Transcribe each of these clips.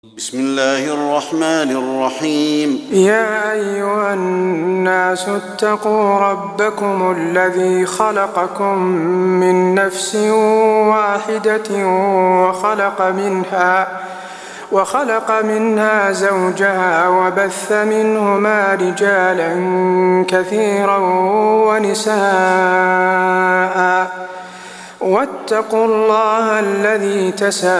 بسم الله الرحمن الرحيم. يا أيها الناس اتقوا ربكم الذي خلقكم من نفس واحدة وخلق منها زوجها وبث منهما رجالا كثيرا ونساء واتقوا الله الذي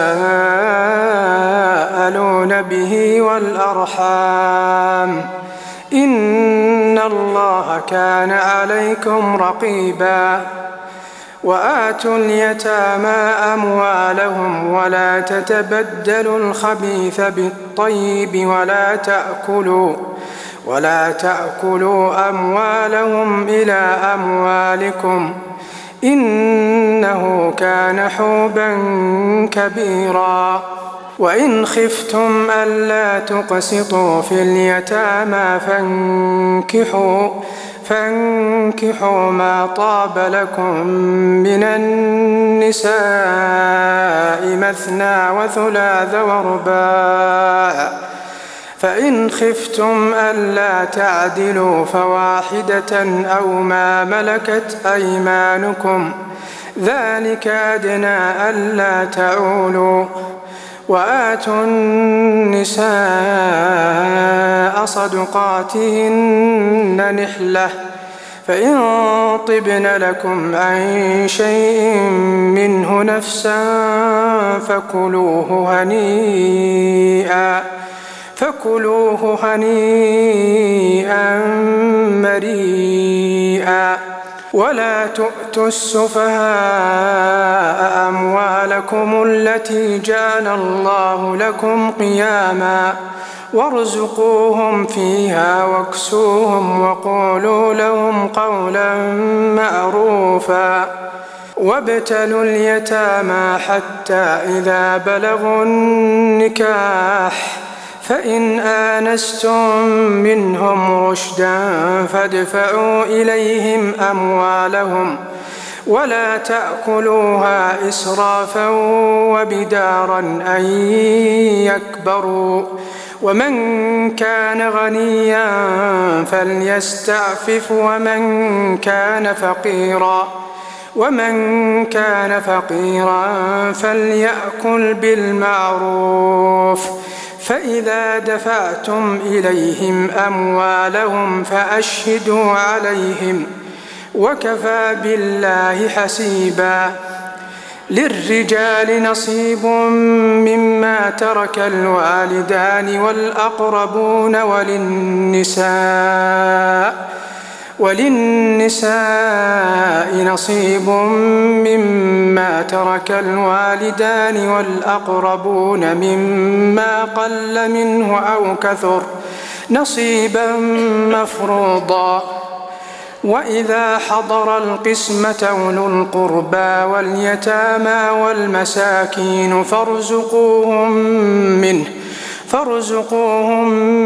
تساءلون به والأرحام إن الله كان عليكم رقيبا. وآتوا اليتامى أموالهم ولا تتبدلوا الخبيث بالطيب ولا تأكلوا أموالهم إلى أموالكم إنه كان حوبا كبيرا. وإن خفتم ألا تقسطوا في اليتامى فانكحوا ما طاب لكم من النساء مثنى وثلاث ورباع، فإن خفتم ألا تعدلوا فواحدة أو ما ملكت أيمانكم ذلك أدنى ألا تعولوا. وآتوا النساء صدقاتهن نحلة، فإن طبن لكم عن شيء منه نفسا فكلوه هنيئا مريئا. ولا تؤتوا السفهاء أموالكم التي جعل الله لكم قياما وارزقوهم فيها واكسوهم وقولوا لهم قولا معروفا. وابتلوا اليتامى حتى إذا بلغوا النكاح فإن آنستم منهم رشدا فادفعوا إليهم أموالهم ولا تأكلوها إسرافا وبدارا أن يكبروا. ومن كان غنيا فليستعفف ومن كان فقيرا فليأكل بالمعروف. فإذا دفعتم إليهم أموالهم فأشهدوا عليهم وكفى بالله حسيبا. للرجال نصيب مما ترك الوالدان والأقربون وللنساء نصيب مما ترك الوالدان والأقربون مما قل منه أو كثر نصيبا مفروضا. وإذا حضر القسمة أولو القربى واليتامى والمساكين فارزقوهم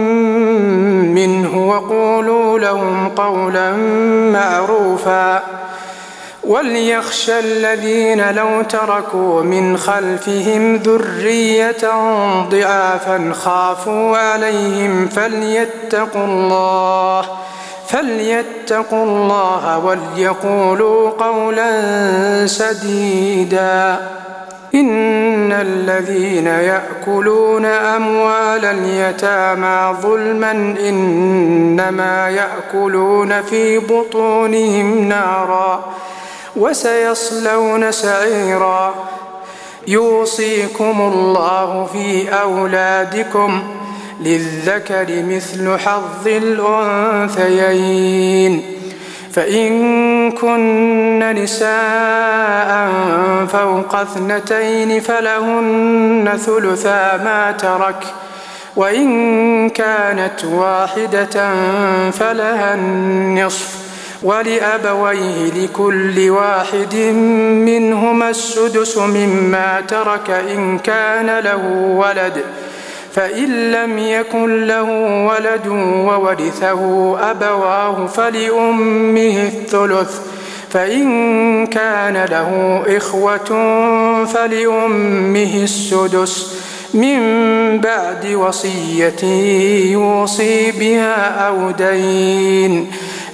منه وقولوا لهم قولا معروفا. وليخشى الذين لو تركوا من خلفهم ذرية ضعافا خافوا عليهم فليتقوا الله وليقولوا قولا سديدا. إن الذين يأكلون أموال اليتامى ظلما إنما يأكلون في بطونهم نارا وسيصلون سعيرا. يوصيكم الله في أولادكم للذكر مثل حظ الأنثيين، فإن كن نساء فوق 2 فلهن ثلثا ما ترك، وإن كانت واحدة فلها النصف، ولأبويه لكل واحد منهما السدس مما ترك إن كان له ولد، فإن لم يكن له ولد وورثه أبواه فلأمه الثلث، فإن كان له إخوة فلأمه السدس من بعد وصية يوصي بها أو دين.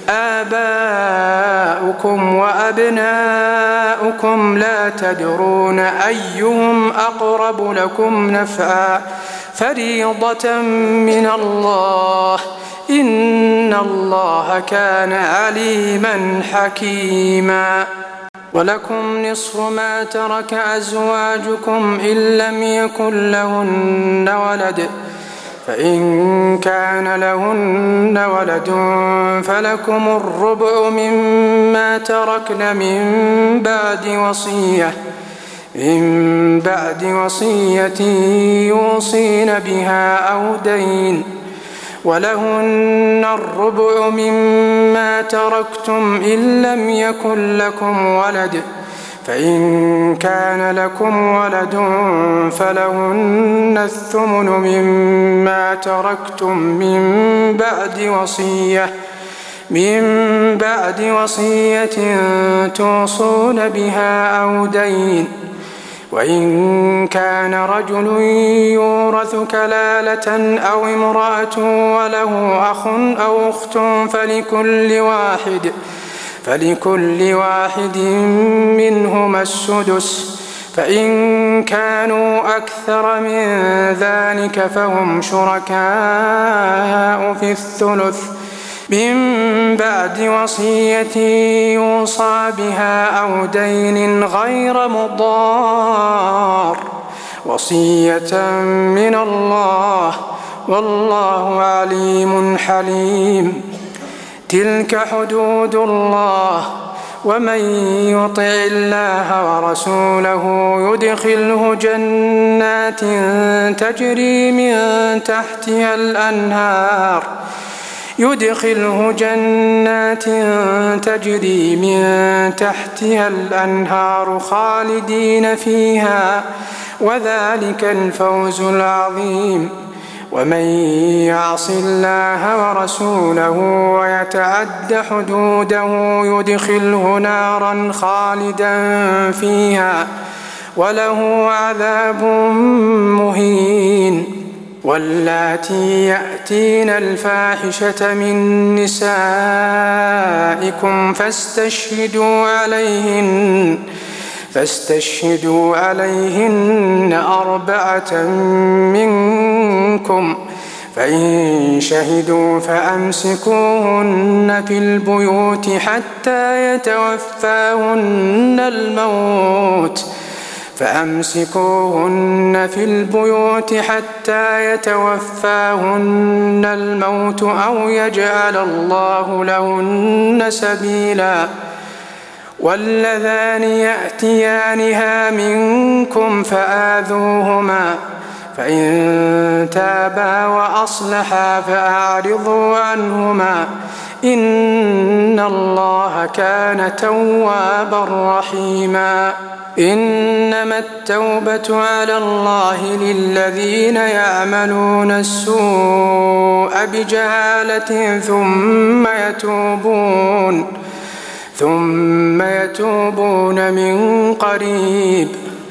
آباؤكم وأبناؤكم لا تدرون أيهم أقرب لكم نفعا فريضة من الله إن الله كان عليما حكيما. ولكم نصف ما ترك أزواجكم إن لم يكن لهن ولد فإن كان لهن ولد فلكم الربع مما تركن من بعد وصية يوصين بها أو دين. ولهن الربع مما تركتم إن لم يكن لكم ولد فإن كان لكم ولد فلهن الثمن مما تركتم من بعد وصية توصون بها أو دين. وإن كان رجل يورث كلالة أو امرأة وله أخ أو أخت فلكل واحد منهما السدس فإن كانوا أكثر من ذلك فهم شركاء في الثلث من بعد وصية يوصى بها أو دين غير مضار وصية من الله والله عليم حليم. تلك حدود الله ومن يطع الله ورسوله يدخله جنات تجري من تحتها الأنهار خالدين فيها وذلك الفوز العظيم. ومن يعص الله ورسوله ويتعد حدوده يدخله نارا خالدا فيها وله عذاب مهين. واللاتي يأتين الفاحشة من نسائكم فاستشهدوا عليهن 4 منكم فإن شهدوا فأمسكوهن في البيوت حتى يتوفاهن الموت أو يجعل الله لهن سبيلا. واللذان يأتيانها منكم فآذوهما فإن تابا وأصلحا فأعرضوا عنهما إن الله كان توابا رحيما. إنما التوبة على الله للذين يعملون السوء بجهالة ثم يتوبون من قريب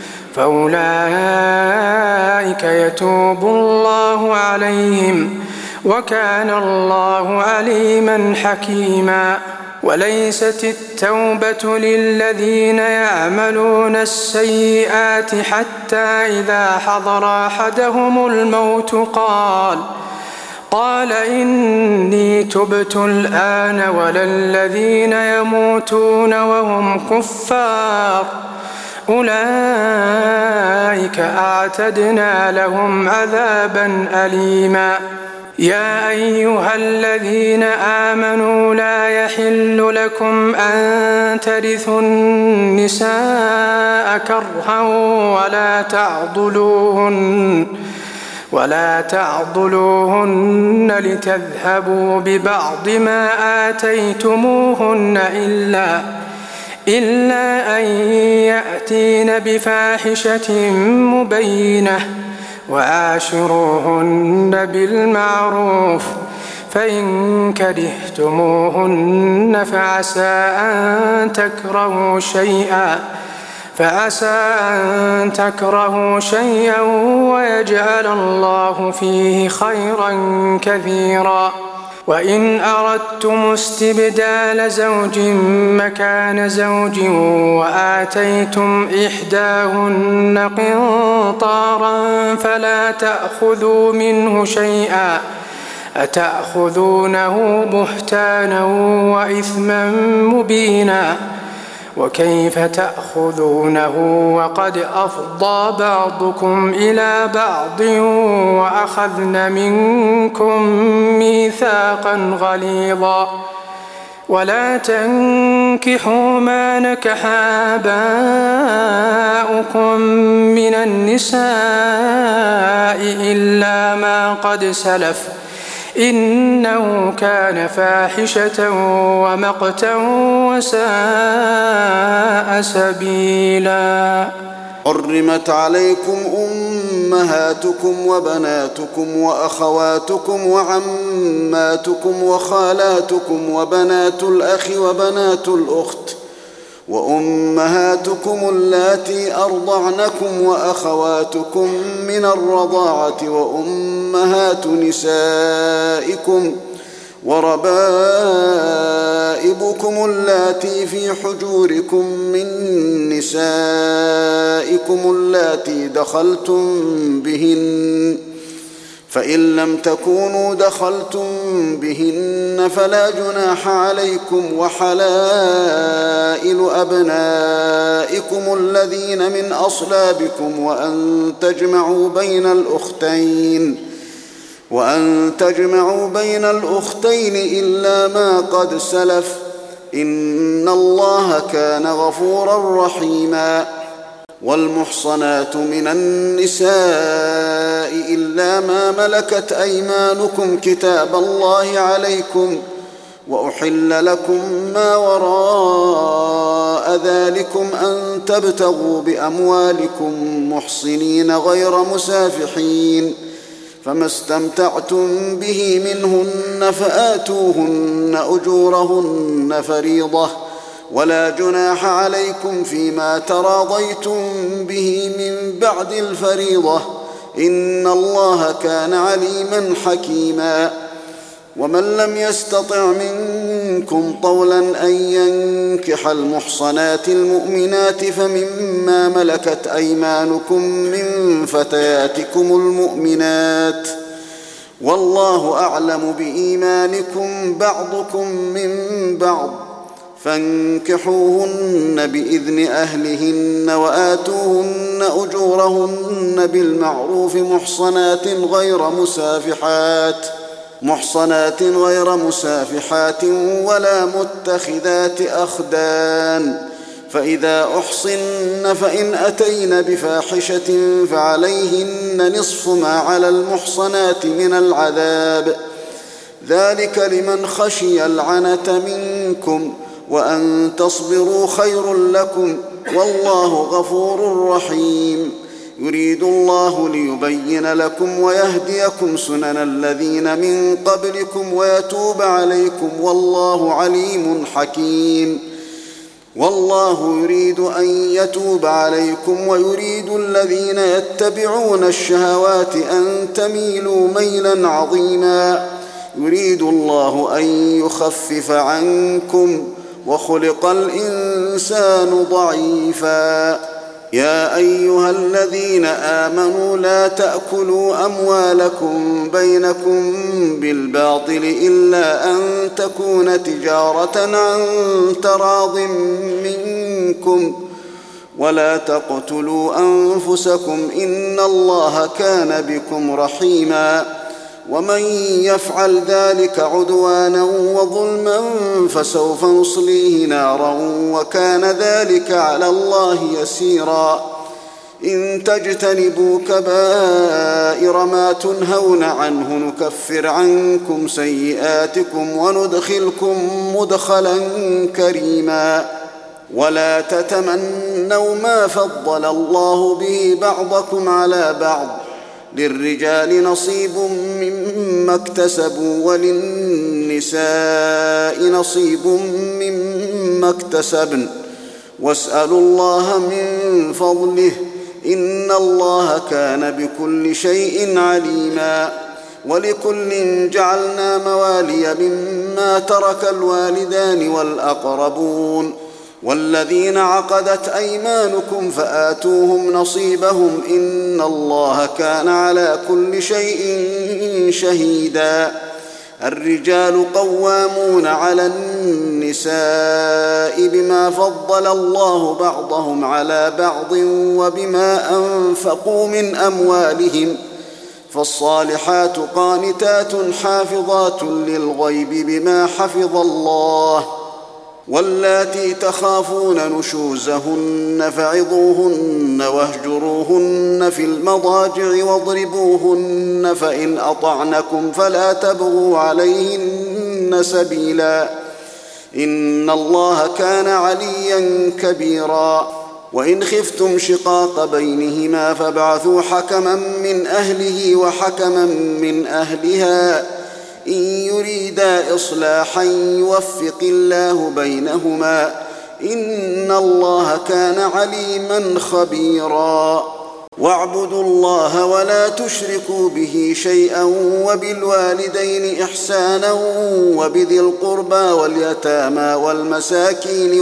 فأولئك يتوب الله عليهم وكان الله عليما حكيما. وليست التوبة للذين يعملون السيئات حتى إذا حضر أحدهم الموت قال إني تبت الآن ولا الذين يموتون وهم كفار أولئك أعتدنا لهم عذابا أليما. يا أيها الذين آمنوا لا يحل لكم أن ترثوا النساء كرها ولا تعضلوهن لتذهبوا ببعض ما آتيتموهن إلا أن يأتين بفاحشة مبينة وعاشروهن بالمعروف فإن كرهتموهن فعسى أن تكرهوا شيئا فعسى أن تكرهوا شيئا ويجعل الله فيه خيرا كثيرا. وإن أردتم استبدال زوج مكان زوج وآتيتم إحداهن قنطارا فلا تأخذوا منه شيئا أتأخذونه بهتانا وإثما مبينا. وكيف تأخذونه وقد أفضى بعضكم إلى بعض وأخذن منكم ميثاقا غليظا. ولا تنكحوا ما نكح آباؤكم من النساء إلا ما قد سلف إنه كان فاحشة ومقتا وساء سبيلا. حرمت عليكم أمهاتكم وبناتكم وأخواتكم وعماتكم وخالاتكم وبنات الأخ وبنات الأخت وأمهاتكم اللاتي أرضعنكم وأخواتكم من الرضاعة وأمهات نسائكم وربائبكم اللاتي في حجوركم من نسائكم اللاتي دخلتم بهن، فإن لم تكونوا دخلتم بهن فلا جناح عليكم، وحلائل أبنائكم الذين من أصلابكم وأن تجمعوا بين الأختين إلا ما قد سلف إن الله كان غفورا رحيما. والمحصنات من النساء إلا ما ملكت أيمانكم كتاب الله عليكم، وأحل لكم ما وراء ذلكم أن تبتغوا بأموالكم محصنين غير مسافحين، فما استمتعتم به منهن فآتوهن أجورهن فريضة، ولا جناح عليكم فيما تراضيتم به من بعد الفريضة إن الله كان عليما حكيما. ومن لم يستطع منكم طولا أن ينكح المحصنات المؤمنات فمما ملكت أيمانكم من فتياتكم المؤمنات، والله أعلم بإيمانكم بعضكم من بعض، فانكحوهن بإذن أهلهن وآتوهن أجورهن بالمعروف محصنات غير مسافحات ولا متخذات أخدان، فإذا أحصن فإن أتين بفاحشة فعليهن نصف ما على المحصنات من العذاب، ذلك لمن خشي العنة منكم، وأن تصبروا خير لكم، والله غفور رحيم. يريد الله ليبين لكم ويهديكم سنن الذين من قبلكم ويتوب عليكم، والله عليم حكيم. والله يريد أن يتوب عليكم ويريد الذين يتبعون الشهوات أن تميلوا ميلا عظيما. يريد الله أن يخفف عنكم وخلق الإنسان ضعيفا. يا أيها الذين آمنوا لا تأكلوا أموالكم بينكم بالباطل إلا أن تكون تجارة عن تراض منكم، ولا تقتلوا أنفسكم إن الله كان بكم رحيما. ومن يفعل ذلك عدوانا وظلما فسوف نصليه نارا وكان ذلك على الله يسيرا. إن تجتنبوا كبائر ما تنهون عنه نكفر عنكم سيئاتكم وندخلكم مدخلا كريما. ولا تتمنوا ما فضل الله به بعضكم على بعض، للرجال نصيب مما اكتسبوا وللنساء نصيب مما اكتسبن، واسألوا الله من فضله إن الله كان بكل شيء عليما. ولكل جعلنا موالي مما ترك الوالدان والأقربون والذين عقدت أيمانكم فآتوهم نصيبهم إن الله كان على كل شيء شهيدا. الرجال قوامون على النساء بما فضل الله بعضهم على بعض وبما أنفقوا من أموالهم، فالصالحات قانتات حافظات للغيب بما حفظ الله. واللاتي تخافون نشوزهن فعظوهن واهجروهن في المضاجع واضربوهن، فإن أطعنكم فلا تبغوا عليهن سبيلا إن الله كان عليا كبيرا. وإن خفتم شقاق بينهما فابعثوا حكما من أهله وحكما من أهلها إن يريدا إصلاحا يوفق الله بينهما إن الله كان عليما خبيرا. واعبدوا الله ولا تشركوا به شيئا وبالوالدين إحسانا وبذي القربى واليتامى والمساكين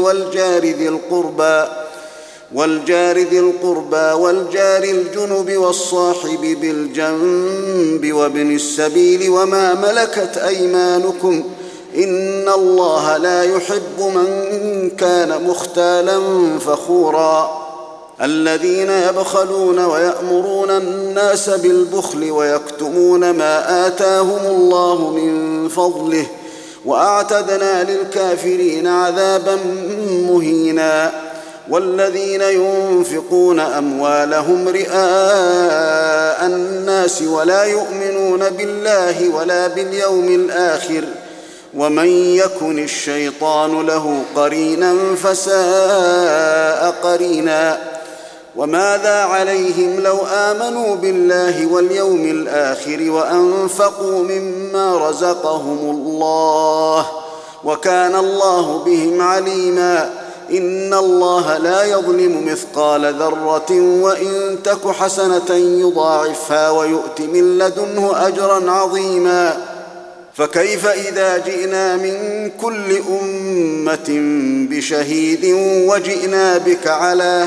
والجار ذي القربى والجار الجنب والصاحب بالجنب وابن السبيل وما ملكت أيمانكم إن الله لا يحب من كان مختالا فخورا. الذين يبخلون ويأمرون الناس بالبخل ويكتمون ما آتاهم الله من فضله وأعتدنا للكافرين عذابا مهينا. والذين ينفقون أموالهم رئاء الناس ولا يؤمنون بالله ولا باليوم الآخر ومن يكن الشيطان له قرينا فساء قرينا. وماذا عليهم لو آمنوا بالله واليوم الآخر وأنفقوا مما رزقهم الله وكان الله بهم عليما. إن الله لا يظلم مثقال ذرة وإن تك حسنة يضاعفها ويؤت من لدنه أجرا عظيما. فكيف إذا جئنا من كل أمة بشهيد وجئنا بك على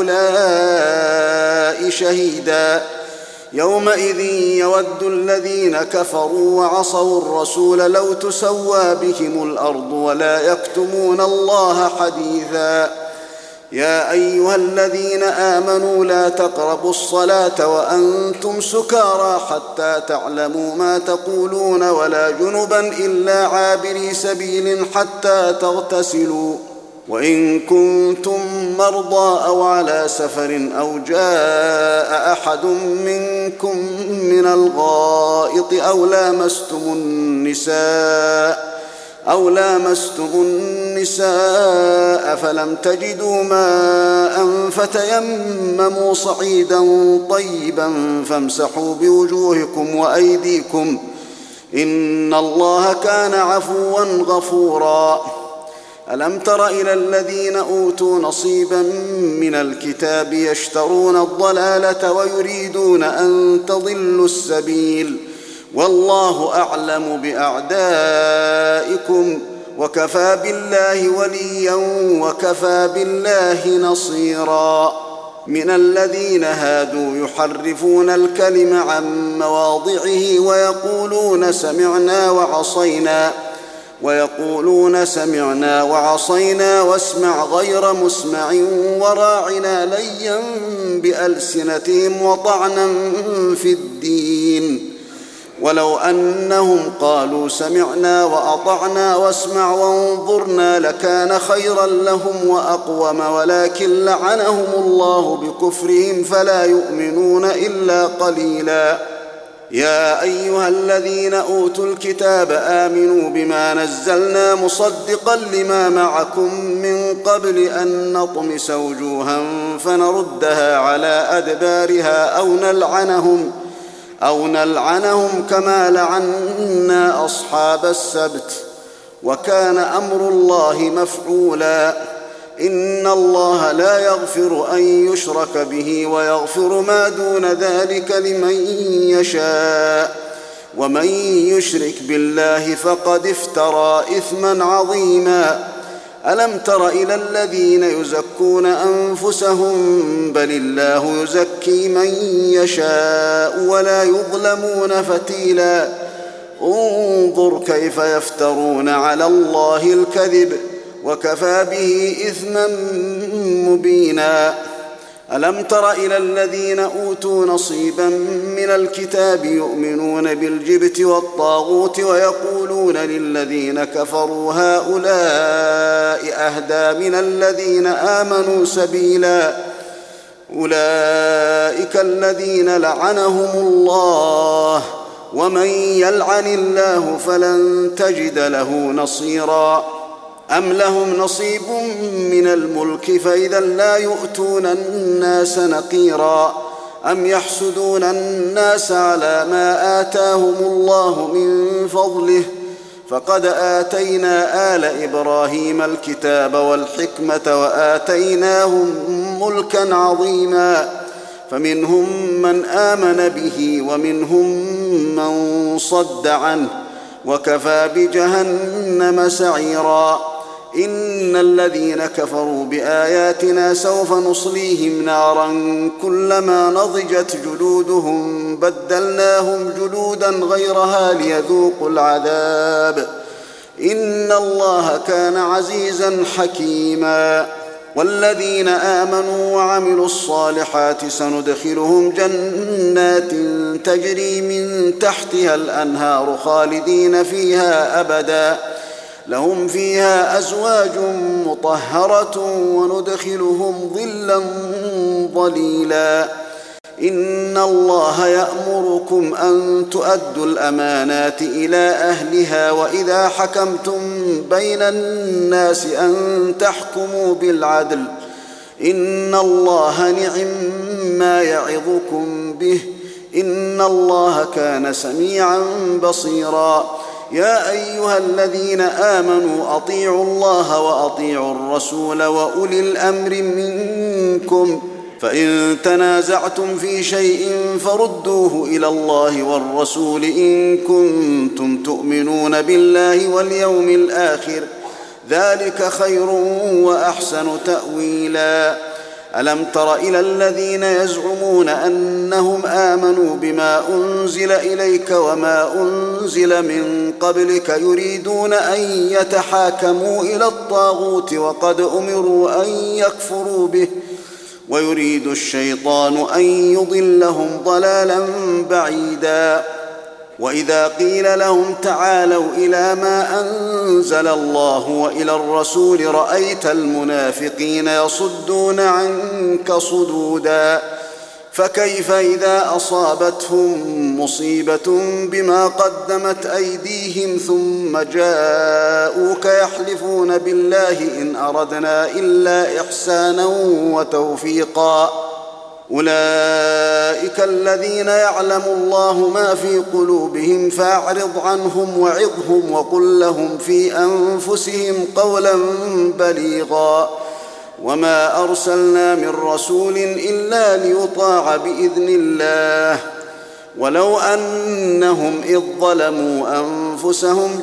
هؤلاء شهيدا يومئذ يود الذين كفروا وعصوا الرسول لو تسوى بهم الأرض ولا يكتمون الله حديثا. يا أيها الذين آمنوا لا تقربوا الصلاة وأنتم سكارى حتى تعلموا ما تقولون ولا جنبا إلا عابري سبيل حتى تغتسلوا وإن كنتم مرضى أو على سفر أو جاء أحد منكم من الغائط أو لامستم النساء فلم تجدوا ماء فتيمموا صعيدا طيبا فامسحوا بوجوهكم وأيديكم إن الله كان عفوا غفورا. ألم تر إلى الذين أوتوا نصيبا من الكتاب يشترون الضلالة ويريدون أن تضلوا السبيل والله أعلم بأعدائكم وكفى بالله وليا وكفى بالله نصيرا. من الذين هادوا يحرفون الكلم عن مواضعه ويقولون سمعنا وعصينا واسمع غير مسمع وراعنا ليا بألسنتهم وطعنا في الدين. ولو أنهم قالوا سمعنا وأطعنا واسمع وانظرنا لكان خيرا لهم وأقوم ولكن لعنهم الله بكفرهم فلا يؤمنون إلا قليلا. يا أيها الذين أوتوا الكتاب آمنوا بما نزلنا مصدقا لما معكم من قبل أن نطمس وجوها فنردها على أدبارها أو نلعنهم كما لعنا أصحاب السبت وكان أمر الله مفعولا. إن الله لا يغفر أن يشرك به ويغفر ما دون ذلك لمن يشاء، ومن يشرك بالله فقد افترى إثما عظيما. ألم تر إلى الذين يزكون أنفسهم بل الله يزكي من يشاء ولا يظلمون فتيلا. انظر كيف يفترون على الله الكذب وكفى به إثما مبينا. ألم تر إلى الذين أوتوا نصيبا من الكتاب يؤمنون بالجبت والطاغوت ويقولون للذين كفروا هؤلاء أهدى من الذين آمنوا سبيلا. أولئك الذين لعنهم الله، ومن يلعن الله فلن تجد له نصيرا. أم لهم نصيب من الملك فإذا لا يؤتون الناس نقيرا. أم يحسدون الناس على ما آتاهم الله من فضله، فقد آتينا آل إبراهيم الكتاب والحكمة وآتيناهم ملكا عظيما، فمنهم من آمن به ومنهم من صد عنه، وكفى بجهنم سعيرا. إن الذين كفروا بآياتنا سوف نصليهم نارا كلما نضجت جلودهم بدلناهم جلودا غيرها ليذوقوا العذاب، إن الله كان عزيزا حكيما. والذين آمنوا وعملوا الصالحات سندخلهم جنات تجري من تحتها الأنهار خالدين فيها أبدا، لهم فيها أزواج مطهرة وندخلهم ظلا ظليلا. إن الله يأمركم أن تؤدوا الأمانات إلى أهلها وإذا حكمتم بين الناس أن تحكموا بالعدل، إن الله نعم ما يعظكم به، إن الله كان سميعا بصيرا. يا أيها الذين آمنوا أطيعوا الله وأطيعوا الرسول وأولي الأمر منكم، فإن تنازعتم في شيء فردوه إلى الله والرسول إن كنتم تؤمنون بالله واليوم الآخر، ذلك خير وأحسن تأويلا. ألم تر إلى الذين يزعمون أنهم آمنوا بما أنزل إليك وما أنزل من قبلك يريدون أن يتحاكموا إلى الطاغوت وقد أمروا أن يكفروا به، ويريد الشيطان أن يضلهم ضلالا بعيدا. وإذا قيل لهم تعالوا إلى ما أنزل الله وإلى الرسول رأيت المنافقين يصدون عنك صدودا. فكيف إذا أصابتهم مصيبة بما قدمت أيديهم ثم جاءوك يحلفون بالله إن أردنا إلا إحسانا وتوفيقا. أولئك الذين يعلم الله ما في قلوبهم فأعرض عنهم وعظهم وقل لهم في أنفسهم قولا بليغا. وما أرسلنا من رسول إلا ليطاع بإذن الله، ولو أنهم إذ ظلموا أنفسهم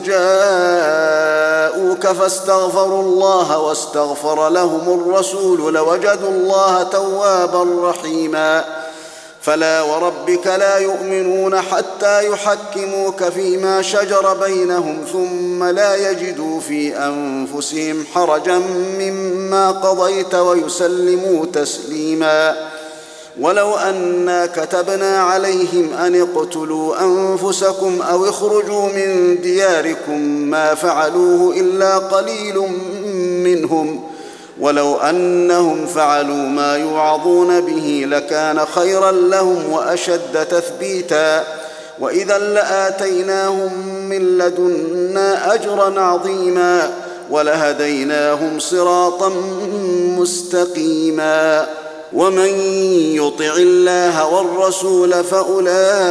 جاءوك فاستغفروا الله واستغفر لهم الرسول لوجدوا الله توابا رحيما. فلا وربك لا يؤمنون حتى يحكموك فيما شجر بينهم ثم لا يجدوا في أنفسهم حرجا مما قضيت ويسلموا تسليما. ولو أنا كتبنا عليهم أن اقتلوا أنفسكم أو اخرجوا من دياركم ما فعلوه إلا قليل منهم، ولو أنهم فعلوا ما يوعظون به لكان خيرا لهم وأشد تثبيتا، وإذا لآتيناهم من لدنا أجرا عظيما ولهديناهم صراطا مستقيما. ومن يطع الله والرسول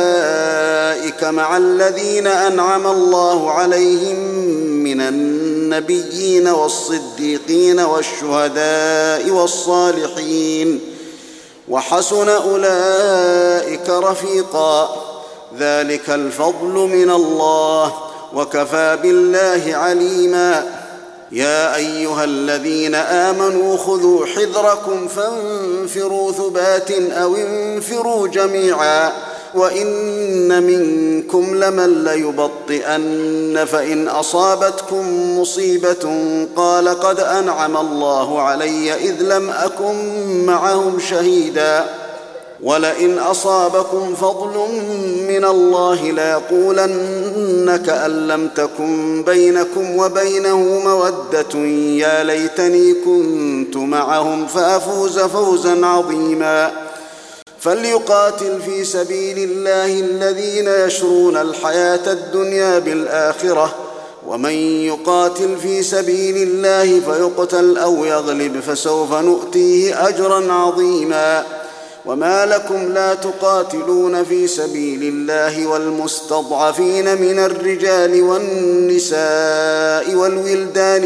فأولئك مع الذين أنعم الله عليهم من والنبيين والصديقين والشهداء والصالحين وحسن أولئك رفيقا ذلك الفضل من الله وكفى بالله عليما يا أيها الذين آمنوا خذوا حذركم فانفروا ثبات أو انفروا جميعا وإن منكم لمن ليبطئن فإن أصابتكم مصيبة قال قد أنعم الله علي إذ لم أكن معهم شهيدا ولئن أصابكم فضل من الله ليقولن كأن لم تكن بينكم وبينه مودة يا ليتني كنت معهم فأفوز فوزا عظيما فليقاتل في سبيل الله الذين يشرون الحياة الدنيا بالآخرة ومن يقاتل في سبيل الله فيقتل أو يغلب فسوف نؤتيه أجرا عظيما وما لكم لا تقاتلون في سبيل الله والمستضعفين من الرجال والنساء والولدان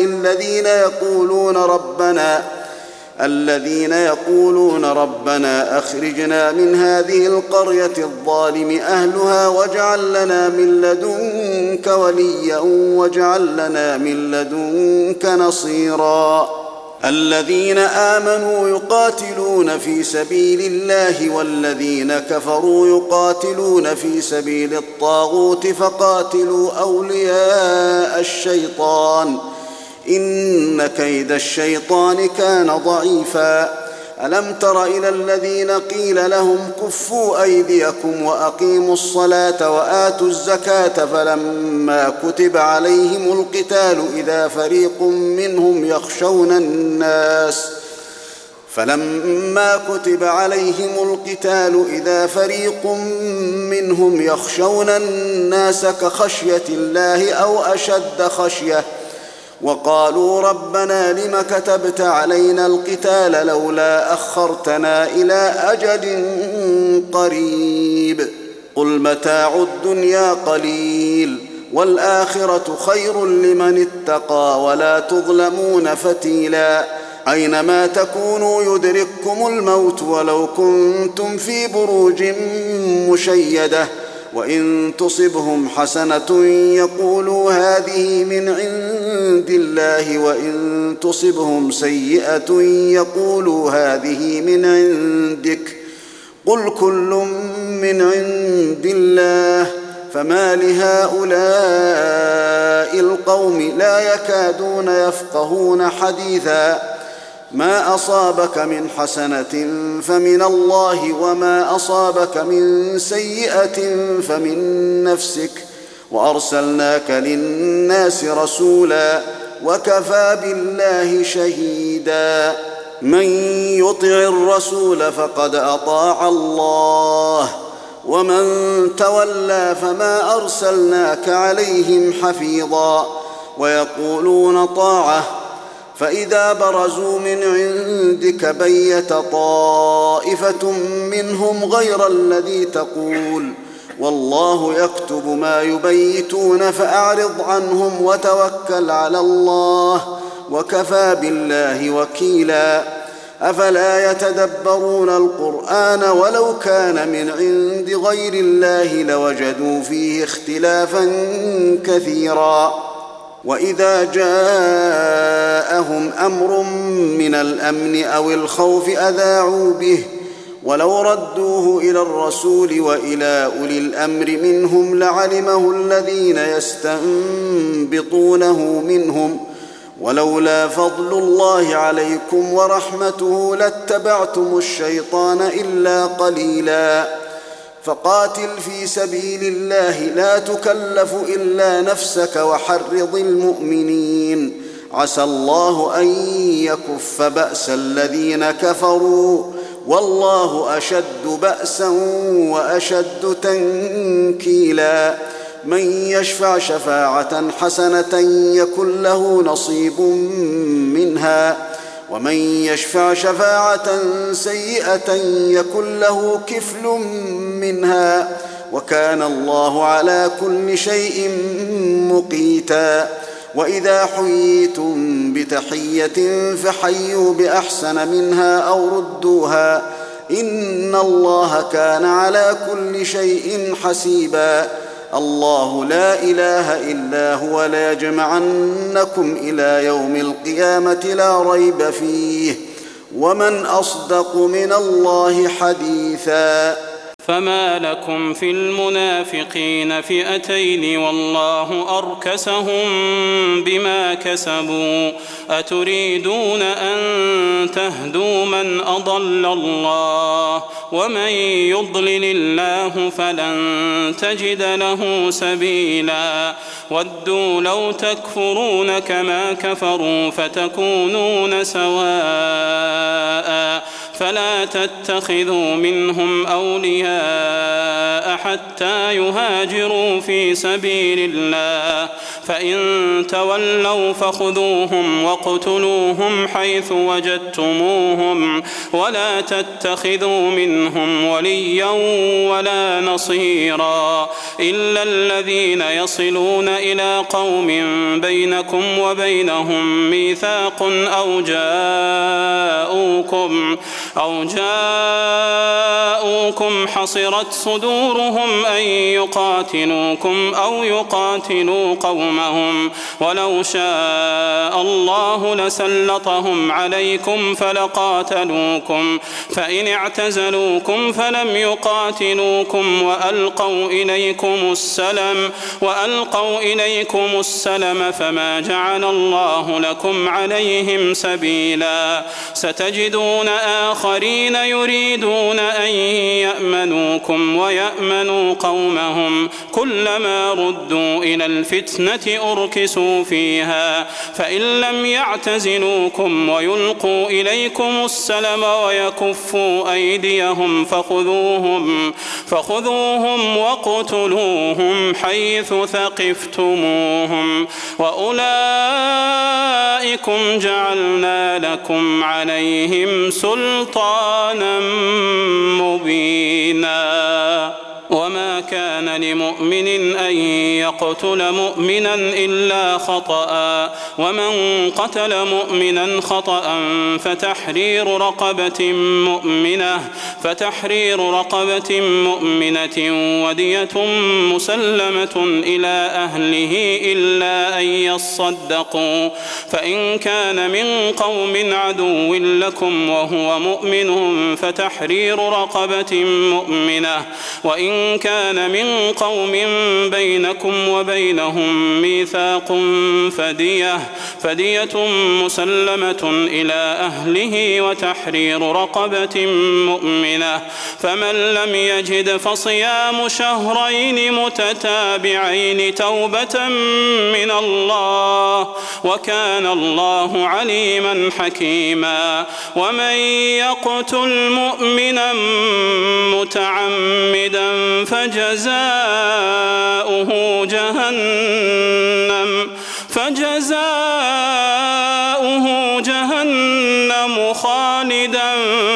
الذين يقولون ربنا أخرجنا من هذه القرية الظالم أهلها واجعل لنا من لدنك وليا واجعل لنا من لدنك نصيرا الذين آمنوا يقاتلون في سبيل الله والذين كفروا يقاتلون في سبيل الطاغوت فقاتلوا أولياء الشيطان إن كيد الشيطان كان ضعيفا ألم تر إلى الذين قيل لهم كفوا أيديكم وأقيموا الصلاة وآتوا الزكاة فلما كتب عليهم القتال إذا فريق منهم يخشون الناس كخشية الله أو أشد خشية وقالوا ربنا لم كتبت علينا القتال لولا أخرتنا إلى أجل قريب قل متاع الدنيا قليل والآخرة خير لمن اتقى ولا تظلمون فتيلا أينما تكونوا يدرككم الموت ولو كنتم في بروج مشيدة وإن تصبهم حسنة يقولوا هذه من عند الله وإن تصبهم سيئة يقولوا هذه من عندك قل كل من عند الله فما لهؤلاء القوم لا يكادون يفقهون حديثا ما أصابك من حسنة فمن الله وما أصابك من سيئة فمن نفسك وأرسلناك للناس رسولا وكفى بالله شهيدا من يطع الرسول فقد أطاع الله ومن تولى فما أرسلناك عليهم حفيظا ويقولون طاعة فإذا برزوا من عندك بيت طائفة منهم غير الذي تقول والله يكتب ما يبيتون فأعرض عنهم وتوكل على الله وكفى بالله وكيلا أفلا يتدبرون القرآن ولو كان من عند غير الله لوجدوا فيه اختلافا كثيرا وإذا جاءهم أمر من الأمن أو الخوف أذاعوا به ولو ردوه إلى الرسول وإلى أولي الأمر منهم لعلمه الذين يستنبطونه منهم ولولا فضل الله عليكم ورحمته لاتبعتم الشيطان إلا قليلا فقاتل في سبيل الله لا تكلف إلا نفسك وحرض المؤمنين عسى الله أن يكف بأس الذين كفروا والله أشد بأسا وأشد تنكيلا من يشفع شفاعة حسنة يكن له نصيب منها ومن يشفع شفاعة سيئة يكن له كفل منها وكان الله على كل شيء مقيتا وإذا حييتم بتحية فحيوا بأحسن منها أو ردوها إن الله كان على كل شيء حسيبا الله لا إله إلا هو ليجمعنكم إلى يوم القيامة لا ريب فيه ومن أصدق من الله حديثا فما لكم في المنافقين فئتين والله أركسهم بما كسبوا أتريدون أن تهدوا من أضل الله ومن يضلل الله فلن تجد له سبيلا ودوا لو تكفرون كما كفروا فتكونون سواء فلا تتخذوا منهم أولياء حتى يهاجروا في سبيل الله فإن تولوا فخذوهم واقتلوهم حيث وجدتموهم ولا تتخذوا منهم وليا ولا نصيرا إلا الذين يصلون إلى قوم بينكم وبينهم ميثاق أو جاءوكم حصرت صدورهم أن يقاتلوكم أو يقاتلوا قومهم ولو شاء الله لسلطهم عليكم فلقاتلوكم فإن اعتزلوكم فلم يقاتلوكم وألقوا إليكم السلم فما جعل الله لكم عليهم سبيلا ستجدون آخرين يريدون أن يأمنوكم ويأمنوا قومهم كلما ردوا إلى الفتنة أركسوا فيها فإن لم يعتزلوكم ويلقوا إليكم السلم ويكفوا أيديهم فخذوهم واقتلوهم حيث ثقفتموهم وأولئكم جعلنا لكم عليهم سلطانا مبينا وما كان لمؤمن أن يقتل مؤمنا إلا خطأ ومن قتل مؤمنا خطأ فتحرير رقبة مؤمنة ودية مسلمة إلى أهله إلا أن يصدقوا فإن كان من قوم عدو لكم وهو مؤمن فتحرير رقبة مؤمنة وإن كان من قوم بينكم وبينهم ميثاق فدية مسلمة إلى أهله وتحرير رقبة مؤمنة فمن لم يجد فصيام شهرين متتابعين توبة من الله وكان الله عليما حكيما ومن يقتل مؤمنا متعمدا فجزاؤه جهنم خالدا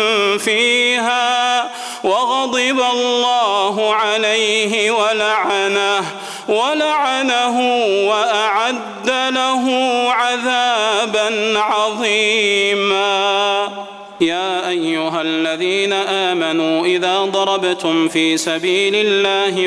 فيها وغضب الله عليه ولعنه وأعد له عذابا عظيما يا أيها الذين آمنوا إذا ضربتم في سبيل الله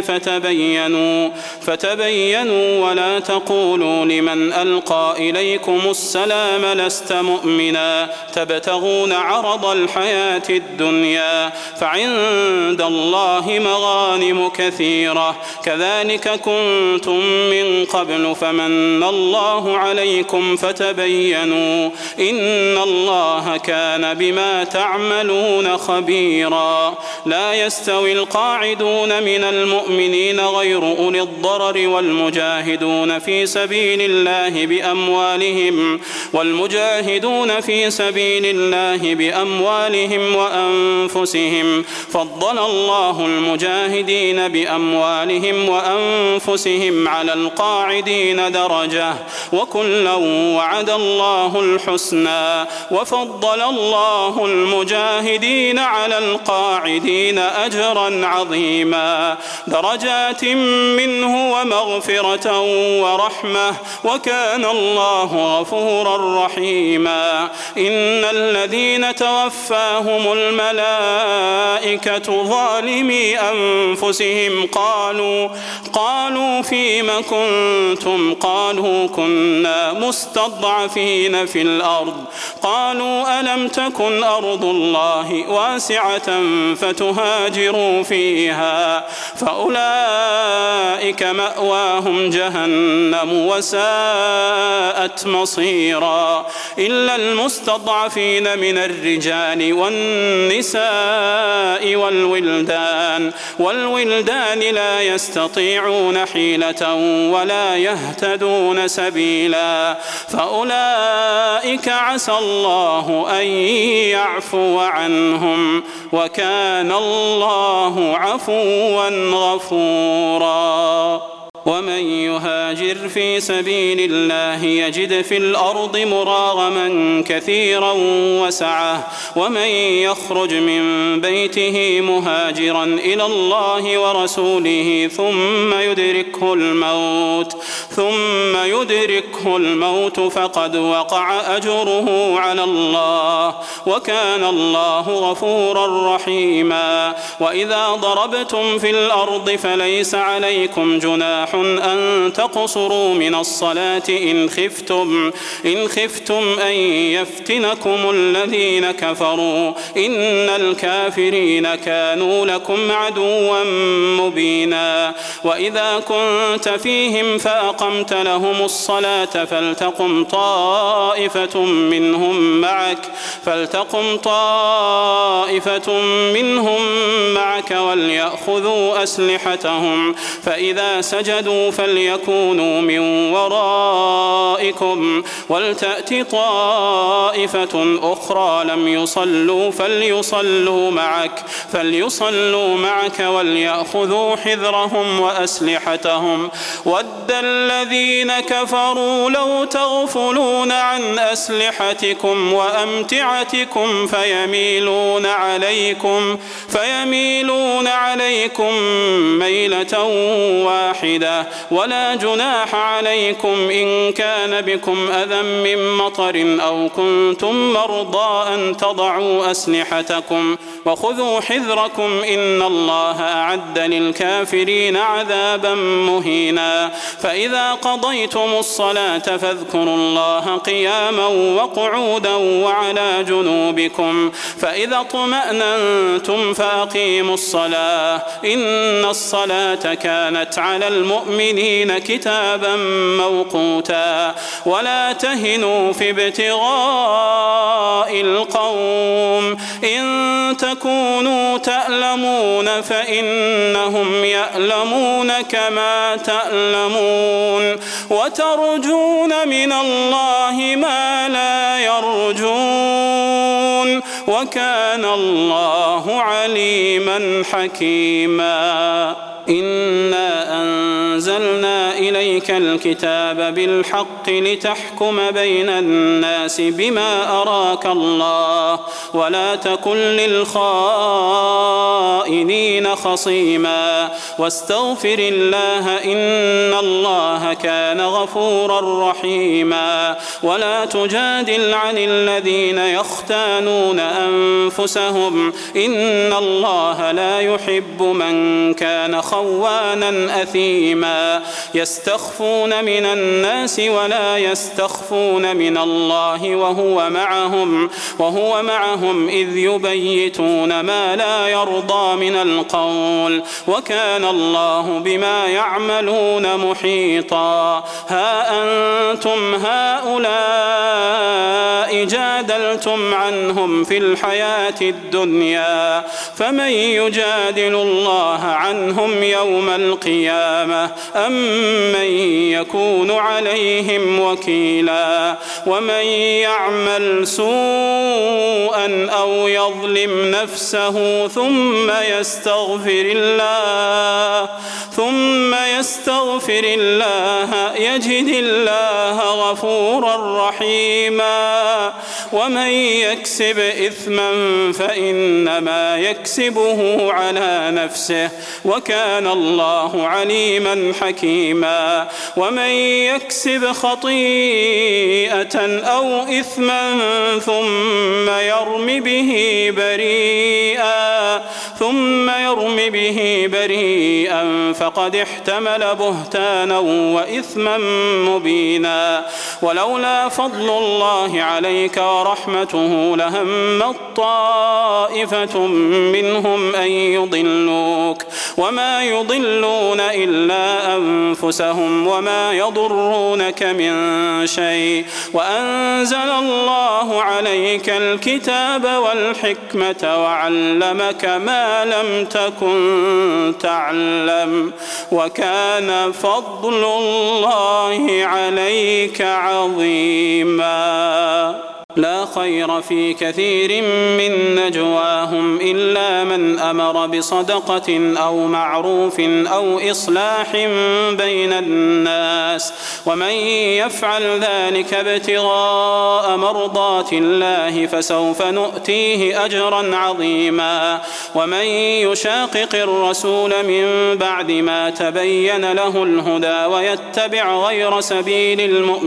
فتبينوا ولا تقولوا لمن ألقى إليكم السلام لست مؤمنا تبتغون عرض الحياة الدنيا فعند الله مغانم كثيرة كذلك كنتم من قبل فمن الله عليكم فتبينوا إن الله كان بما تعملون خبيرا لا يستوي القاعدون من المؤمنين غير أولي الضرر والمجاهدون في سبيل الله بأموالهم وأنفسهم فضل الله المجاهدين بأموالهم وأنفسهم على القاعدين درجة وكلا وعد الله الحسنى وفضل الله الله المجاهدين على القاعدين أجرا عظيما درجات منه ومغفرة ورحمة وكان الله غفورا رحيما إن الذين توفاهم الملائكة ظالمي أنفسهم قالوا فيم كنتم قالوا كنا مستضعفين في الأرض قالوا ألم تكن أرض الله واسعة فتهاجروا فيها فأولئك مأواهم جهنم وساءت مصيرا إلا المستضعفين من الرجال والنساء والولدان لا يستطيعون حيلة ولا يهتدون سبيلا فأولئك عسى الله أن يعفو عنهم وكان الله عفوا غفورا ومن يهاجر في سبيل الله يجد في الأرض مراغما كثيرا وسعة ومن يخرج من بيته مهاجرا إلى الله ورسوله ثم يدركه الموت فقد وقع أجره على الله وكان الله غفورا رحيما وإذا ضربتم في الأرض فليس عليكم جناح أن تقصروا من الصلاة إن خفتم أن يفتنكم الذين كفروا إن الكافرين كانوا لكم عدوا مبينا وإذا كنت فيهم فأقمت لهم الصلاة فلتقم طائفة منهم معك وليأخذوا أسلحتهم فإذا سجدوا فليكونوا من ورائكم ولتأت طائفة أخرى لم يصلوا فليصلوا معك وليأخذوا حذرهم وأسلحتهم ود الذين كفروا لو تغفلون عن أسلحتكم وأمتعتكم فيميلون عليكم ميلة واحدة ولا جناح عليكم إن كان بكم أذى من مطر أو كنتم مرضى أن تضعوا أسلحتكم وخذوا حذركم إن الله أعد للكافرين عذابا مهينا فإذا قضيتم الصلاة فاذكروا الله قياما وقعودا وعلى جنوبكم فإذا اطمأننتم فأقيموا الصلاة إن الصلاة كانت على المؤمنين كتابا موقوتا ولا تهنوا في ابتغاء القوم إن تكونوا تألمون فإنهم يألمون كما تألمون وترجون من الله ما لا يرجون وكان الله عليما حكيما إنا أنزلنا إليك الكتاب بالحق لتحكم بين الناس بما أراك الله ولا تكن للخائنين خصيما واستغفر الله إن الله كان غفورا رحيما ولا تجادل عن الذين يختانون أنفسهم إن الله لا يحب من كان خوانا أثيما يستخفون من الناس ولا يستخفون من الله وهو معهم إذ يبيتون ما لا يرضى من القول وكان الله بما يعملون محيطا ها أنتم هؤلاء جادلتم عنهم في الحياة الدنيا فمن يجادل الله عنهم يوم القيامة أم من يكون عليهم وكيلا ومن يعمل سوءا أو يظلم نفسه ثم يستغفر الله يجد الله غفورا رحيما ومن يكسب إثما فإنما يكسبه على نفسه وكان الله عليما حكيما ومن يكسب خطيئة أو إثما ثم يرم به بريئا فقد احتمل بهتانا وإثما مبينا ولولا فضل الله عليك ورحمته لهمت طائفة منهم أن يضلوك وما يضلون إلا أنفسهم وما يضرونك من شيء وأنزل الله عليك الكتاب والحكمة وعلمك ما لم تكن تعلم وكان فضل الله عليك عظيما لا خير في كثير من نجواهم إلا من أمر بصدقة أو معروف أو إصلاح بين الناس ومن يفعل ذلك ابتغاء مرضات الله فسوف نؤتيه أجرا عظيما ومن يشاقق الرسول من بعد ما تبين له الهدى ويتبع غير سبيل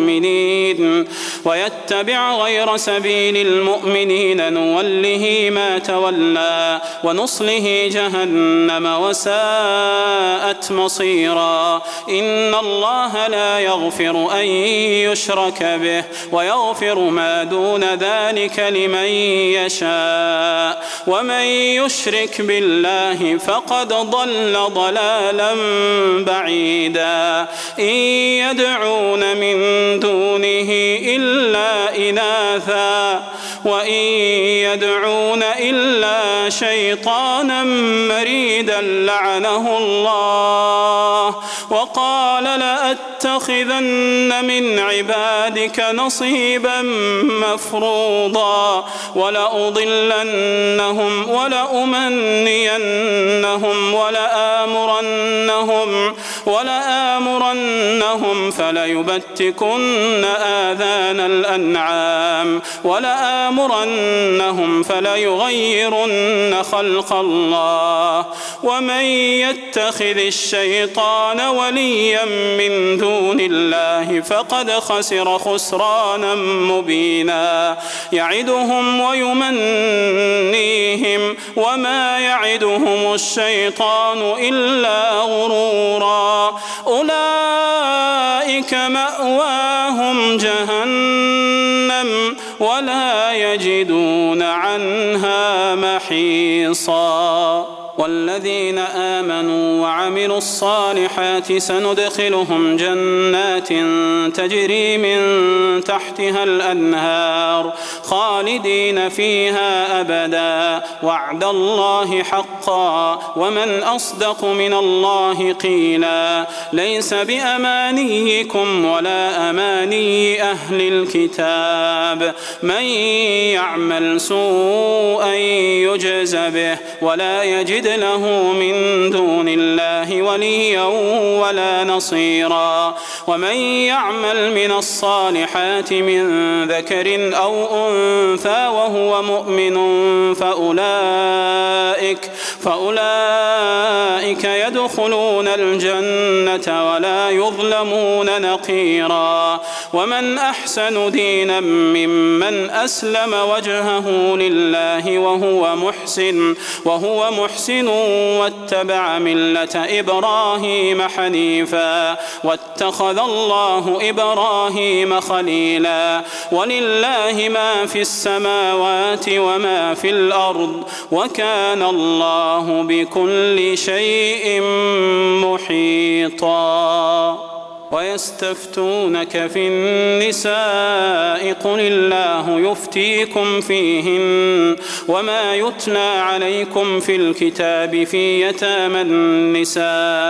المؤمنين نوله ما تولى ونصله جهنم وساءت مصيرا إن الله لا يغفر أن يشرك به ويغفر ما دون ذلك لمن يشاء ومن يشرك بالله فقد ضل ضلالا بعيدا إن يدعون من دونه إلا إناثا وإن يدعون إلا شيطانا مريدا لعنه الله وقال لأتخذن من عبادك نصيبا مفروضا ولأضلنهم ولأمنينهم ولآمرنهم فليبتكن آذان الأنعام ولآمرنهم فليغيرن خلق الله ومن يتخذ الشيطان وليا من دون الله فقد خسر خسرانا مبينا يعدهم ويمنيهم وما يعدهم الشيطان إلا غرورا أولئك مأواهم جهنم ولا يجدون عنها محيصا والذين آمنوا وعملوا الصالحات سندخلهم جنات تجري من تحتها الأنهار خالدين فيها أبدا وعد الله حقا ومن أصدق من الله قيلا ليس بأمانيكم ولا أماني أهل الكتاب من يعمل سوءا يجز به ولا يجد له من دون الله وليا ولا نصيرا ومن يعمل من الصالحات من ذكر أو أنثى وهو مؤمن فأولئك يدخلون الجنة ولا يظلمون نقيرا ومن أحسن دينا ممن أسلم وجهه لله وهو محسن واتبع ملة إبراهيم حنيفا واتخذ الله إبراهيم خليلا ولله ما في السماوات وما في الأرض وكان الله بكل شيء محيطا ويستفتونك في النساء قل الله يفتيكم فيهن وما يتلى عليكم في الكتاب في يتامى النساء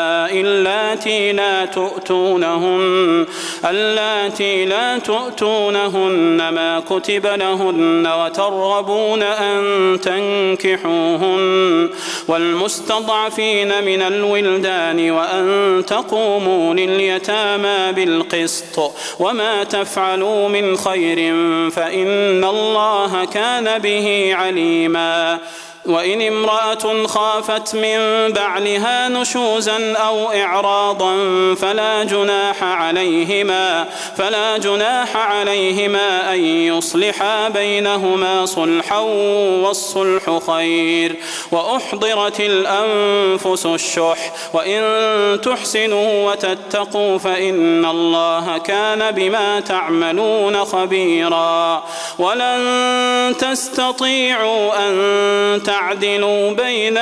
اللاتي لا تؤتونهن ما كتب لهن وترغبون أن تنكحوهن والمستضعفين من الولدان وأن تقوموا لليتامى واليتامى بالقسط وما تفعلوا من خير فإن الله كان به عليما وإن امرأة خافت من بعلها نشوزا أو إعراضا فلا جناح عليهما أن يصلحا بينهما صلحا والصلح خير وأحضرت الأنفس الشح وإن تحسنوا وتتقوا فإن الله كان بما تعملون خبيرا ولن تستطيعوا أن تعدلوا بين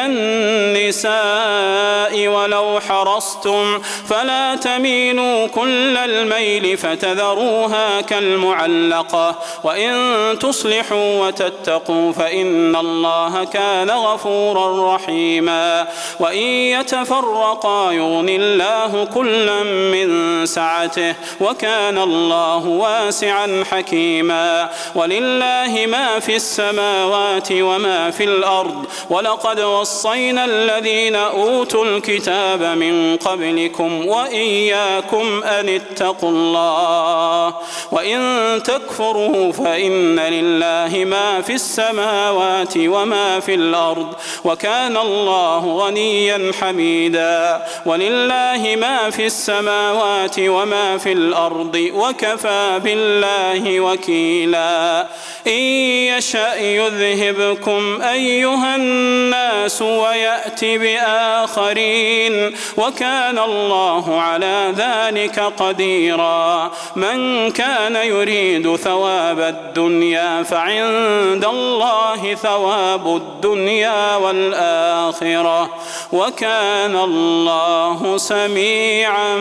النساء ولو حرصتم فلا تميلوا كل الميل فتذروها كالمعلقة وإن تصلحوا وتتقوا فإن الله كان غفورا رحيما وإن يتفرقا يغن الله كلا من سعته وكان الله واسعا حكيما ولله ما في السماوات وما في الأرض ولقد وصينا الذين أوتوا الكتاب من قبلكم وإياكم أن اتقوا الله وإن تكفروا فإن لله ما في السماوات وما في الأرض وكان الله غنيا حميدا ولله ما في السماوات وما في الأرض وكفى بالله وكيلا إن يشأ يذهبكم أيها الناس ويأتي بآخرين وكان الله على ذلك قديرا من كان يريد ثواب الدنيا فعند الله ثواب الدنيا والآخرة وكان الله سميعا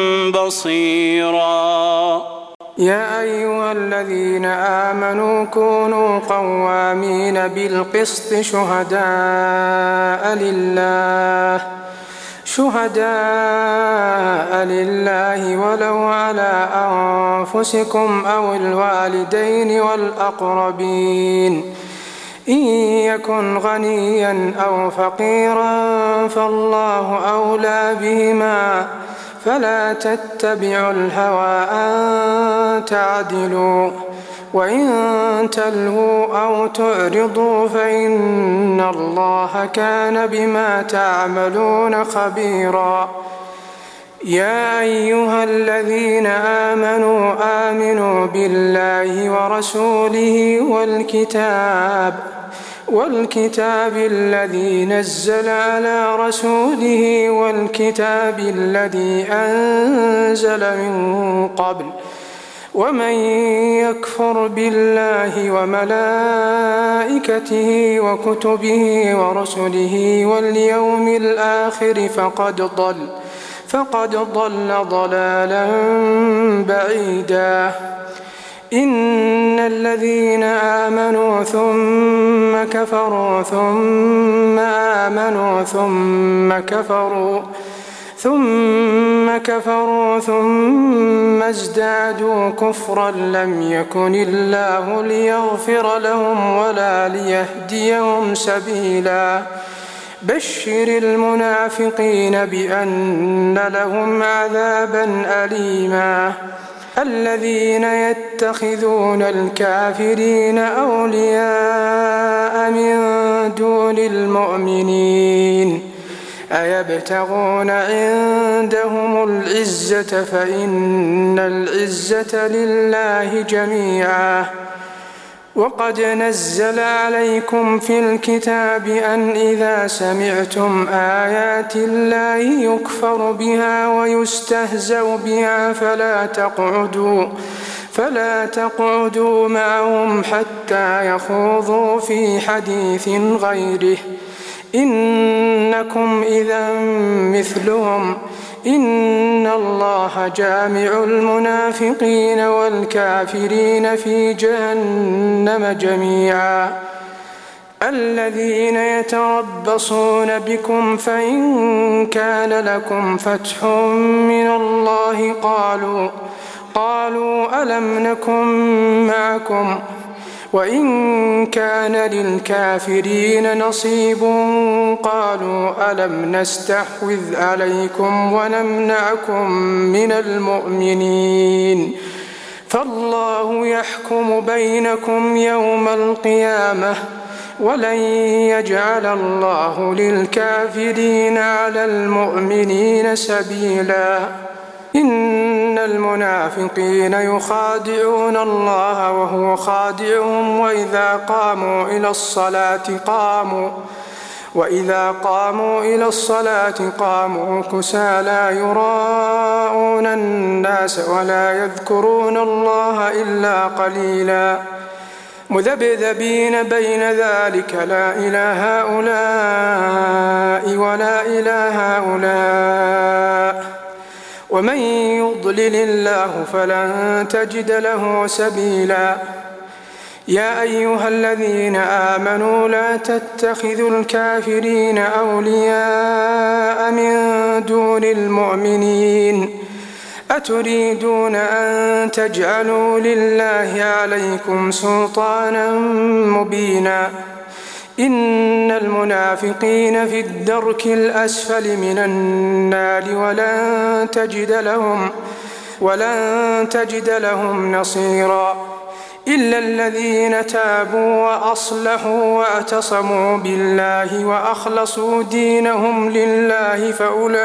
بصيرا يا أيها الذين آمنوا كونوا قوامين بالقسط شهداء لله ولو على أنفسكم أو الوالدين والأقربين إن يكن غنيا أو فقيرا فالله أولى بهما فلا تتبعوا الهوى أن تعدلوا وإن تلهوا أو تعرضوا فإن الله كان بما تعملون خبيرا يا أيها الذين آمنوا بالله ورسوله والكتاب الذي نزل على رسوله والكتاب الذي أنزل من قبل ومن يكفر بالله وملائكته وكتبه ورسله واليوم الآخر فقد ضل ضلالا بعيدا إن الذين آمنوا ثم كفروا ثم آمنوا ثم كفروا ثم ازدادوا كفرا لم يكن الله ليغفر لهم ولا ليهديهم سبيلا بشر المنافقين بأن لهم عذابا أليما الذين يتخذون الكافرين أولياء من دون المؤمنين أيبتغون عندهم العزة فإن العزة لله جميعا وقد نزل عليكم في الكتاب أن إذا سمعتم آيات الله يكفر بها ويستهزأ بها فلا تقعدوا معهم حتى يخوضوا في حديث غيره إنكم إذا مثلهم إن الله جامع المنافقين والكافرين في جهنم جميعا الذين يتربصون بكم فإن كان لكم فتح من الله قالوا ألم نكن معكم وإن كان للكافرين نصيب قالوا ألم نستحوذ عليكم ونمنعكم من المؤمنين فالله يحكم بينكم يوم القيامة ولن يجعل الله للكافرين على المؤمنين سبيلا إن المنافقين يخادعون الله وهو خادعهم وإذا قاموا إلى الصلاة قاموا كسالى يراءون الناس ولا يذكرون الله إلا قليلا مذبذبين بين ذلك لا إله هؤلاء ولا إله هؤلاء ومن يضلل الله فلن تجد له سبيلا يا أيها الذين آمنوا لا تتخذوا الكافرين أولياء من دون المؤمنين أتريدون أن تجعلوا لله عليكم سلطانا مبينا إن المنافقين في الدرك الأسفل من النار ولن تجد لهم نصيرا إلا الذين تابوا وأصلحوا واعتصموا بالله وأخلصوا دينهم لله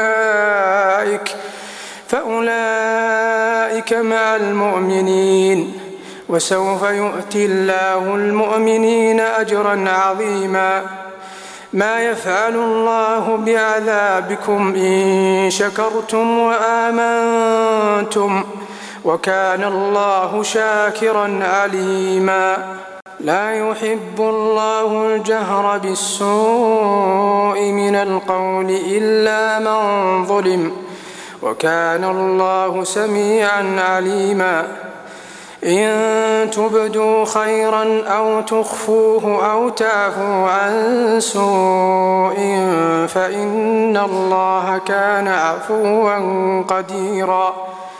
فأولئك مع المؤمنين وسوف يؤتي الله المؤمنين أجرا عظيما ما يفعل الله بعذابكم إن شكرتم وآمنتم وكان الله شاكرا عليما لا يحب الله الجهر بالسوء من القول إلا من ظلم وكان الله سميعا عليما إن تبدوا خيرا أو تخفوه أو تعفوا عن سوء فإن الله كان عفوا قديرا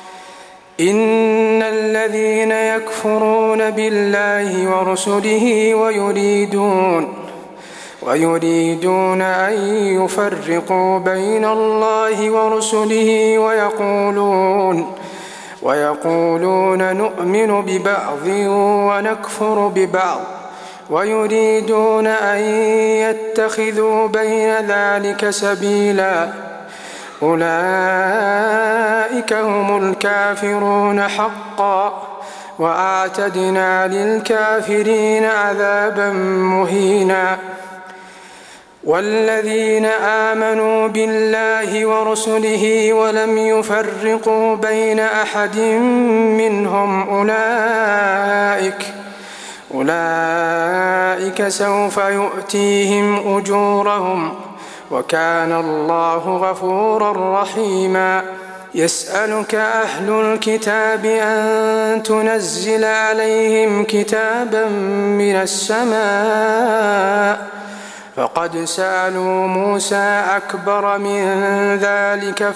إن الذين يكفرون بالله ورسله ويريدون أن يفرقوا بين الله ورسله ويقولون نؤمن ببعض ونكفر ببعض ويريدون أن يتخذوا بين ذلك سبيلا أولئك هم الكافرون حقا وأعتدنا للكافرين عذابا مهينا والذين آمنوا بالله ورسله ولم يفرقوا بين أحد منهم أولئك سوف يؤتيهم أجورهم وكان الله غفورا رحيما يسألك أهل الكتاب أن تنزل عليهم كتابا من السماء فقد سألوا موسى أكبر من ذلك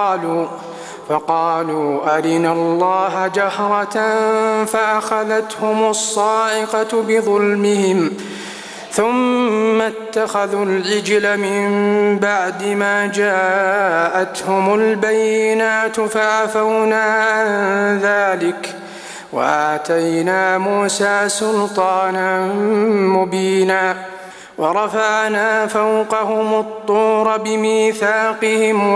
فقالوا أرنا الله جهرة فأخذتهم الصاعقة بظلمهم ثم اتخذوا العجل من بعد ما جاءتهم البينات فعفونا عن ذلك وآتينا موسى سلطانا مبينا ورفعنا فوقهم الطور بميثاقهم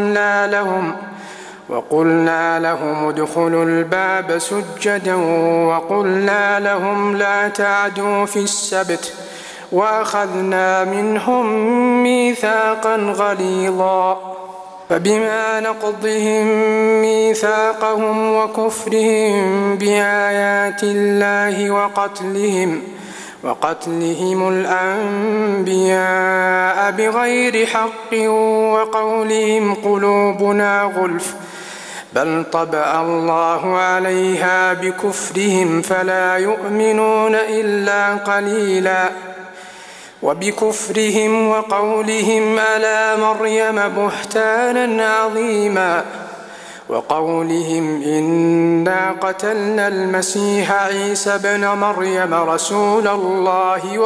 وقلنا لهم ادخلوا الباب سجدا وقلنا لهم لا تعدوا في السبت وأخذنا منهم ميثاقا غليظا فبما نقضهم ميثاقهم وكفرهم بآيات الله وقتلهم الأنبياء بغير حق وقولهم قلوبنا غلف بل طبع الله عليها بكفرهم فلا يؤمنون إلا قليلا وقولهم إنا قتلنا المسيح عيسى ابن مريم رسول الله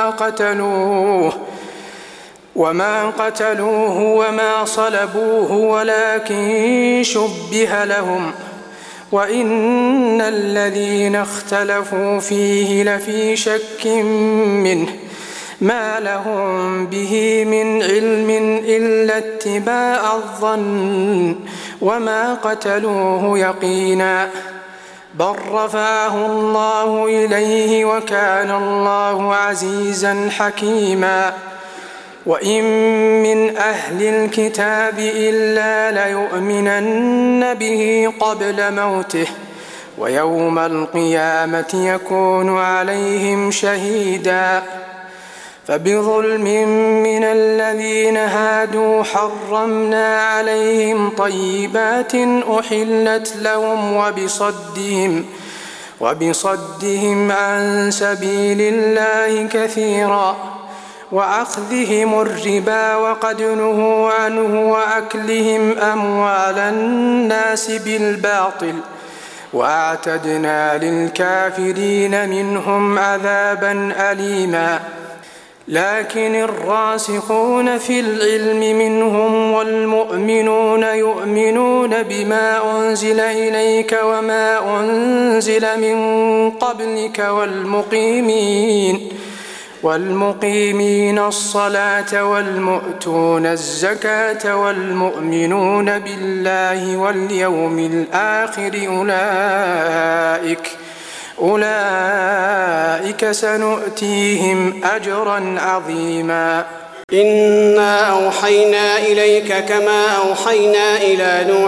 وما قتلوه وما صلبوه ولكن شبه لهم وإن الذين اختلفوا فيه لفي شك منه ما لهم به من علم إلا اتباع الظن وما قتلوه يقينا بل رفعه الله إليه وكان الله عزيزا حكيما وإن من أهل الكتاب إلا ليؤمنن به قبل موته ويوم القيامة يكون عليهم شهيدا فبظلم من الذين هادوا حرمنا عليهم طيبات أحلت لهم وبصدهم عن سبيل الله كثيرا وأخذهم الربا وقد نهوا عنه وأكلهم أموال الناس بالباطل وأعتدنا للكافرين منهم عذابا أليما لكن الراسخون في العلم منهم والمؤمنون يؤمنون بما أنزل إليك وما أنزل من قبلك والمقيمين الصلاة والمؤتون الزكاة والمؤمنون بالله واليوم الآخر أولئك سنؤتيهم أجرا عظيما إنا أوحينا إليك كما أوحينا إلى نوح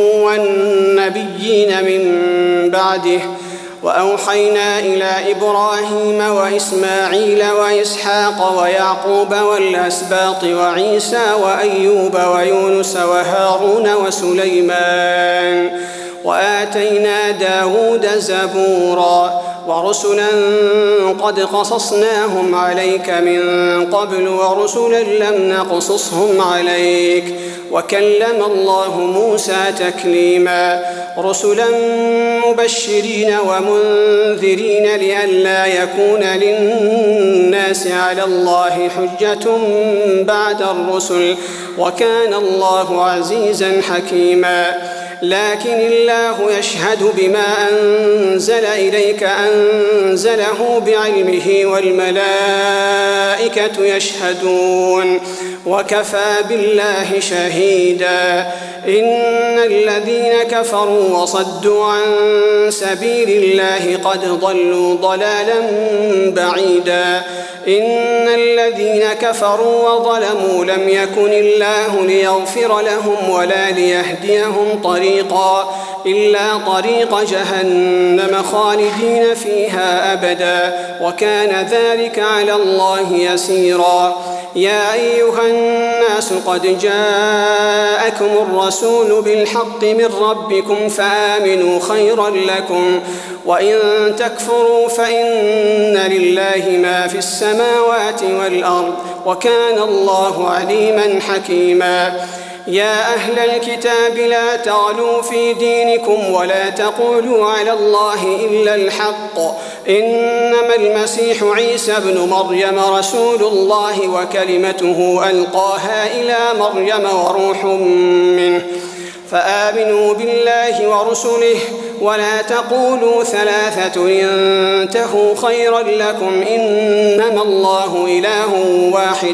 والنبيين من بعده وأوحينا إلى إبراهيم وإسماعيل وإسحاق ويعقوب والأسباط وعيسى وأيوب ويونس وهارون وسليمان وآتينا داود زبورا ورسلا قد قصصناهم عليك من قبل ورسلا لم نقصصهم عليك وكلم الله موسى تكليما رسلا مبشرين ومنذرين لئلا يكون للناس على الله حجة بعد الرسل وكان الله عزيزا حكيما لكن الله يشهد بما أنزل إليك أنزله بعلمه والملائكة يشهدون وكفى بالله شهيدا إن الذين كفروا وصدوا عن سبيل الله قد ضلوا ضلالا بعيدا إن الذين كفروا وظلموا لم يكن الله ليغفر لهم ولا ليهديهم طريقا إلا طريق جهنم خالدين فيها أبدا وكان ذلك على الله يسيرا يا أيها الناس قد جاءكم الرسول بالحق من ربكم فآمنوا خيرا لكم وإن تكفروا فإن لله ما في السماوات والأرض وكان الله عليما حكيما يا أهل الكتاب لا تغلوا في دينكم ولا تقولوا على الله إلا الحق إنما المسيح عيسى ابن مريم رسول الله وكلمته ألقاها إلى مريم وروح منه فآمنوا بالله ورسله ولا تقولوا ثلاثة انتهوا خيرا لكم إنما الله إله واحد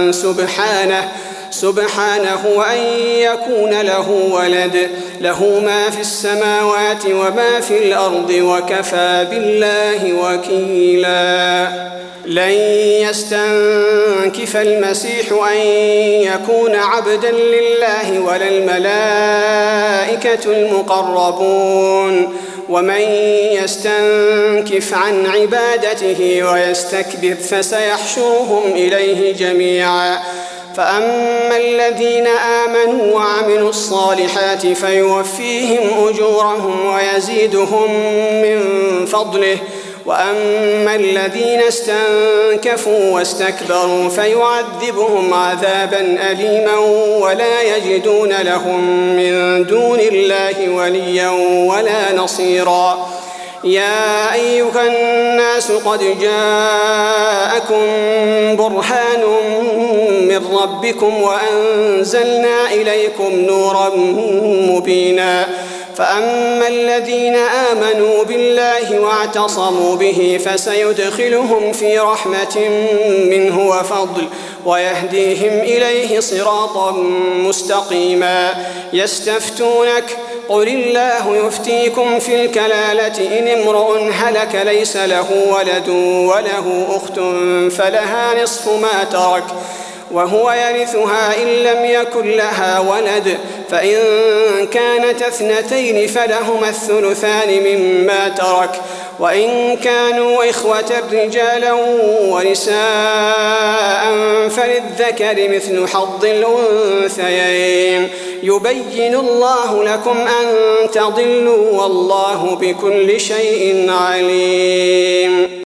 سبحانه أن يكون له ولد له ما في السماوات وما في الأرض وكفى بالله وكيلا لن يستنكف المسيح أن يكون عبدا لله ولا الملائكة المقربون ومن يستنكف عن عبادته ويستكبر فسيحشرهم إليه جميعا فأما الذين آمنوا وعملوا الصالحات فيوفيهم أجورهم ويزيدهم من فضله وأما الذين استنكفوا واستكبروا فيعذبهم عذابا أليما ولا يجدون لهم من دون الله وليا ولا نصيرا. يا أيها الناس قد جاءكم برهان من ربكم وأنزلنا إليكم نورا مبينا. فأما الذين آمنوا بالله واعتصموا به فسيدخلهم في رحمة منه وفضل ويهديهم إليه صراطا مستقيما. يستفتونك قل الله يفتيكم في الكلالة إن امرؤ هلك ليس له ولد وله أخت فلها نصف ما ترك وهو يرثها إن لم يكن لها ولد، فإن كانت اثنتين فلهما الثلثان مما ترك، وإن كانوا إخوة رجالا ونساء فللذكر مثل حظ الأنثيين. يبين الله لكم أن تضلوا والله بكل شيء عليم.